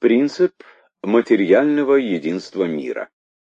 Принцип материального единства мира.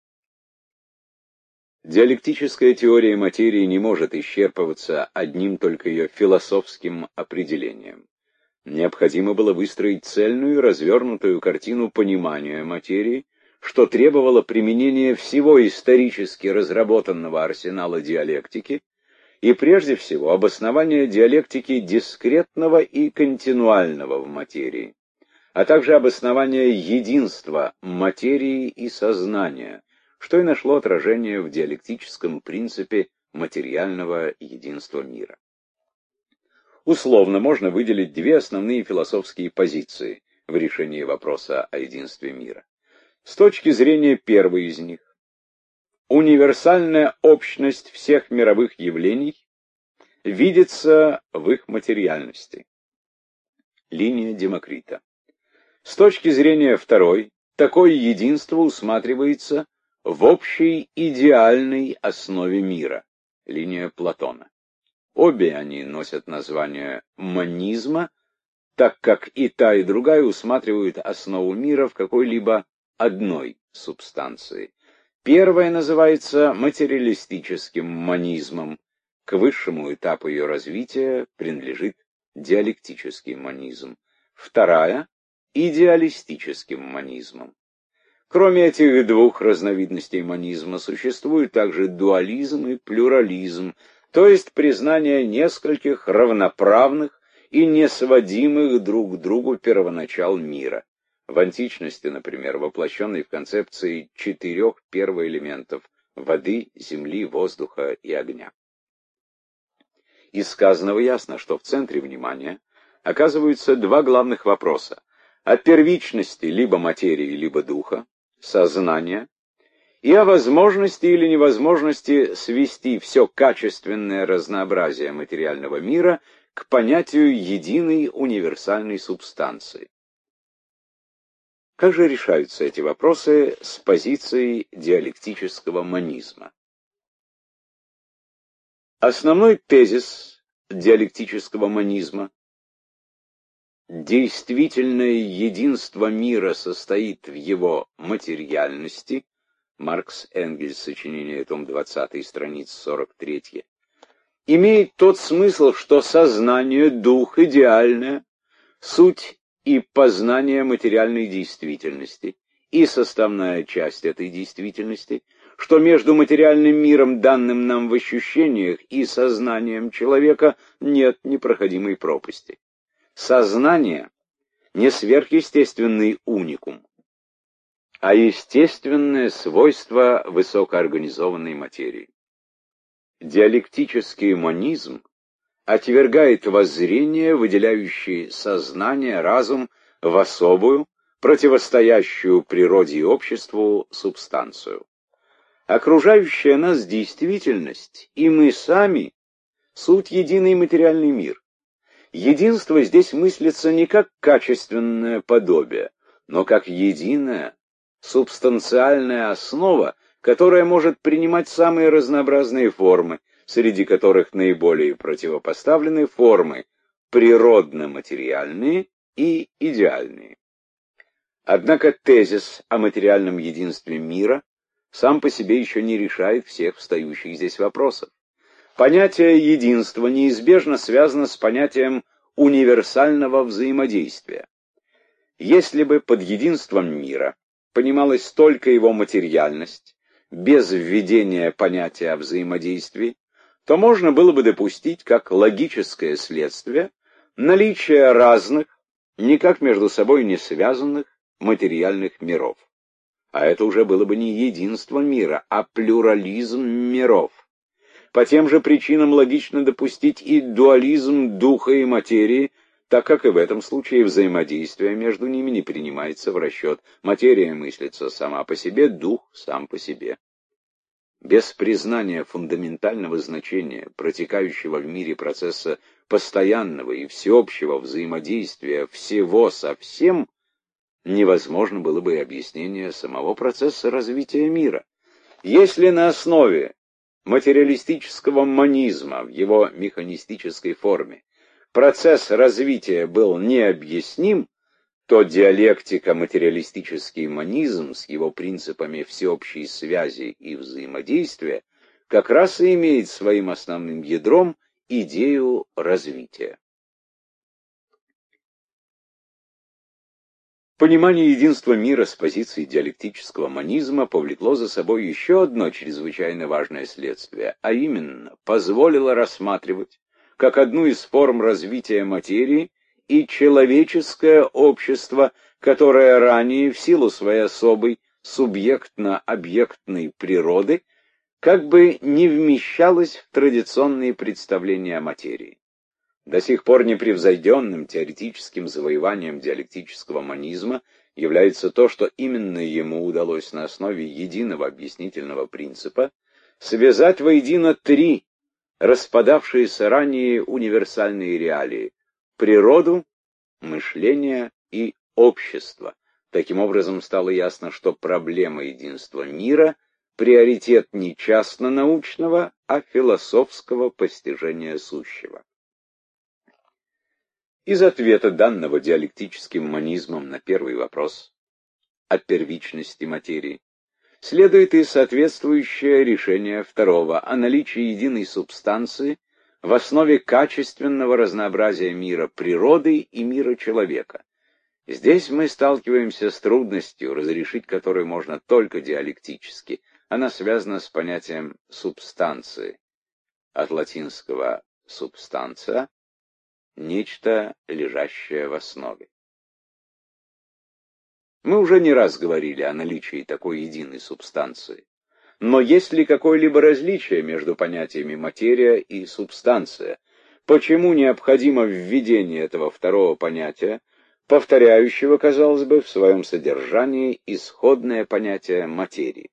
Диалектическая теория материи не может исчерпываться одним только ее философским определением. Необходимо было выстроить цельную, развернутую картину понимания материи, что требовало применения всего исторически разработанного арсенала диалектики и, прежде всего, обоснования диалектики дискретного и континуального в материи, а также обоснования единства материи и сознания, что и нашло отражение в диалектическом принципе материального единства мира. Условно можно выделить две основные философские позиции в решении вопроса о единстве мира. С точки зрения первой из них, универсальная общность всех мировых явлений видится в их материальности. Линия Демокрита. С точки зрения второй, такое единство усматривается в общей идеальной основе мира. Линия Платона. Обе они носят название монизма, так как и та, и другая усматривают основу мира в какой-либо одной субстанции. Первая называется материалистическим монизмом. К высшему этапу ее развития принадлежит диалектический монизм. Вторая — идеалистическим монизмом. Кроме этих двух разновидностей монизма существует также дуализм и плюрализм, то есть признание нескольких равноправных и несводимых друг к другу первоначал мира. В античности, например, воплощенный в концепции 4 первоэлементов — воды, земли, воздуха и огня. Из сказанного ясно, что в центре внимания оказываются два главных вопроса: о первичности либо материи, либо духа, сознания, и о возможности или невозможности свести все качественное разнообразие материального мира к понятию единой универсальной субстанции. Как же решаются эти вопросы с позиции диалектического монизма? Основной тезис диалектического монизма — действительное единство мира состоит в его материальности. Маркс, Энгельс, сочинение, том 20, страница 43. Имеет тот смысл, что сознание, дух, идеальное, суть и познание материальной действительности, и составная часть этой действительности, что между материальным миром, данным нам в ощущениях, и сознанием человека нет непроходимой пропасти. Сознание — не сверхъестественный уникум, а естественное свойство высокоорганизованной материи. Диалектический монизм отвергает воззрение, выделяющее сознание, разум в особую, противостоящую природе и обществу субстанцию. Окружающая нас действительность и мы сами — суть единый материальный мир. Единство здесь мыслится не как качественное подобие, но как единая, субстанциальная основа, которая может принимать самые разнообразные формы, среди которых наиболее противопоставлены формы природно-материальные и идеальные. Однако тезис о материальном единстве мира сам по себе еще не решает всех встающих здесь вопросов. Понятие единства неизбежно связано с понятием универсального взаимодействия. Если бы под единством мира понималась только его материальность, без введения понятия о взаимодействии, то можно было бы допустить как логическое следствие наличие разных, никак между собой не связанных материальных миров. А это уже было бы не единство мира, а плюрализм миров. По тем же причинам логично допустить и дуализм духа и материи, так как и в этом случае взаимодействие между ними не принимается в расчет. Материя мыслится сама по себе, дух сам по себе. Без признания фундаментального значения протекающего в мире процесса постоянного и всеобщего взаимодействия всего со всем, невозможно было бы и объяснение самого процесса развития мира. Если на основе материалистического монизма в его механистической форме процесс развития был необъясним, то диалектико-материалистический монизм с его принципами всеобщей связи и взаимодействия как раз и имеет своим основным ядром идею развития. Понимание единства мира с позиции диалектического монизма повлекло за собой еще одно чрезвычайно важное следствие, а именно позволило рассматривать как одну из форм развития материи и человеческое общество, которое ранее в силу своей особой субъектно-объектной природы как бы не вмещалось в традиционные представления о материи. До сих пор непревзойденным теоретическим завоеванием диалектического монизма является то, что именно ему удалось на основе единого объяснительного принципа связать воедино три распадавшиеся ранее универсальные реалии – природу, мышление и общество. Таким образом, стало ясно, что проблема единства мира – приоритет не частно-научного, а философского постижения сущего. Из ответа, данного диалектическим монизмом на первый вопрос о первичности материи, следует и соответствующее решение второго о наличии единой субстанции в основе качественного разнообразия мира природы и мира человека. Здесь мы сталкиваемся с трудностью, разрешить которую можно только диалектически. Она связана с понятием субстанции, от латинского «substantia» — нечто, лежащее в основе. Мы уже не раз говорили о наличии такой единой субстанции. Но есть ли какое-либо различие между понятиями материя и субстанция? Почему необходимо введение этого второго понятия, повторяющего, казалось бы, в своем содержании исходное понятие материи?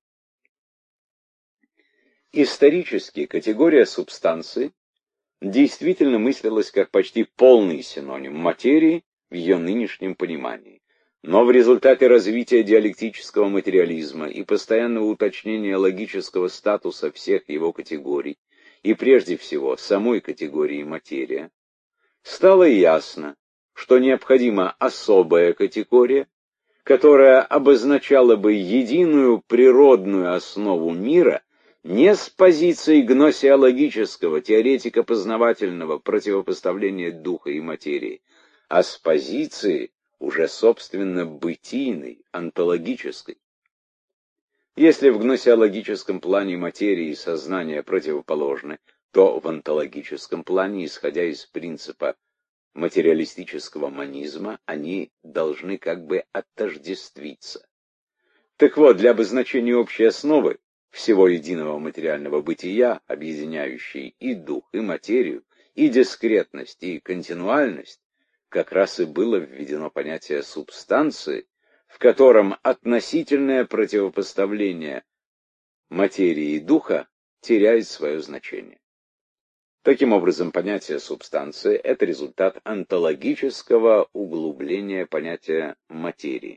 Исторически категория субстанции действительно мыслилась как почти полный синоним материи в ее нынешнем понимании. Но в результате развития диалектического материализма и постоянного уточнения логического статуса всех его категорий, и прежде всего самой категории материя, стало ясно, что необходима особая категория, которая обозначала бы единую природную основу мира не с позиции гносеологического, теоретико-познавательного противопоставления духа и материи, а с позиции уже собственно бытийной, онтологической. Если в гносеологическом плане материи и сознания противоположны, то в онтологическом плане, исходя из принципа материалистического монизма, они должны как бы отождествиться. Так вот, для обозначения общей основы всего единого материального бытия, объединяющей и дух, и материю, и дискретность, и континуальность, как раз и было введено понятие субстанции, в котором относительное противопоставление материи и духа теряет свое значение. Таким образом, понятие субстанции – это результат онтологического углубления понятия материи.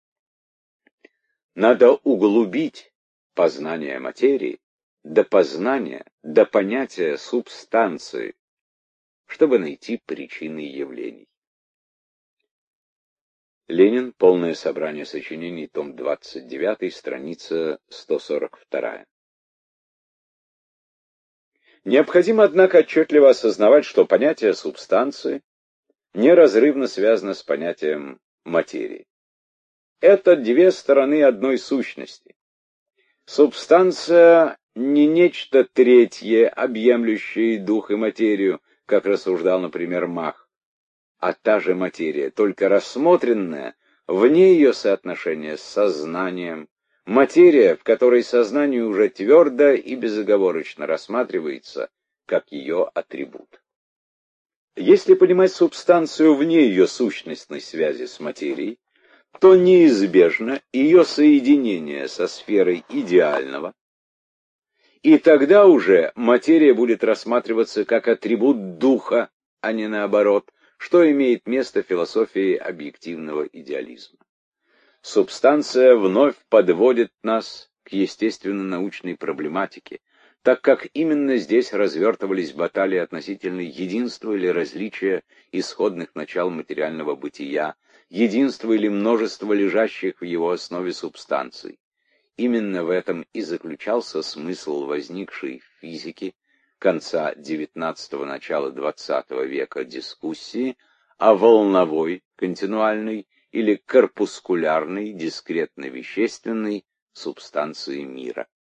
Надо углубить познание материи до познания, до понятия субстанции, чтобы найти причины явлений. Ленин. Полное собрание сочинений, том 29, страница 142. Необходимо, однако, отчетливо осознавать, что понятие субстанции неразрывно связано с понятием материи. Это две стороны одной сущности. Субстанция не нечто третье, объемлющее дух и материю, как рассуждал, например, Мах, а та же материя, только рассмотренная вне ее соотношения с сознанием, материя, в которой сознание уже твердо и безоговорочно рассматривается как ее атрибут. Если понимать субстанцию вне ее сущностной связи с материей, то неизбежно ее соединение со сферой идеального, и тогда уже материя будет рассматриваться как атрибут духа, а не наоборот, что имеет место в философии объективного идеализма. Субстанция вновь подводит нас к естественно-научной проблематике, так как именно здесь развертывались баталии относительно единства или различия исходных начал материального бытия, единство или множество лежащих в его основе субстанций. Именно в этом и заключался смысл возникшей в физике конца XIX – начала XX века дискуссии о волновой, континуальной или корпускулярной, дискретно-вещественной субстанции мира.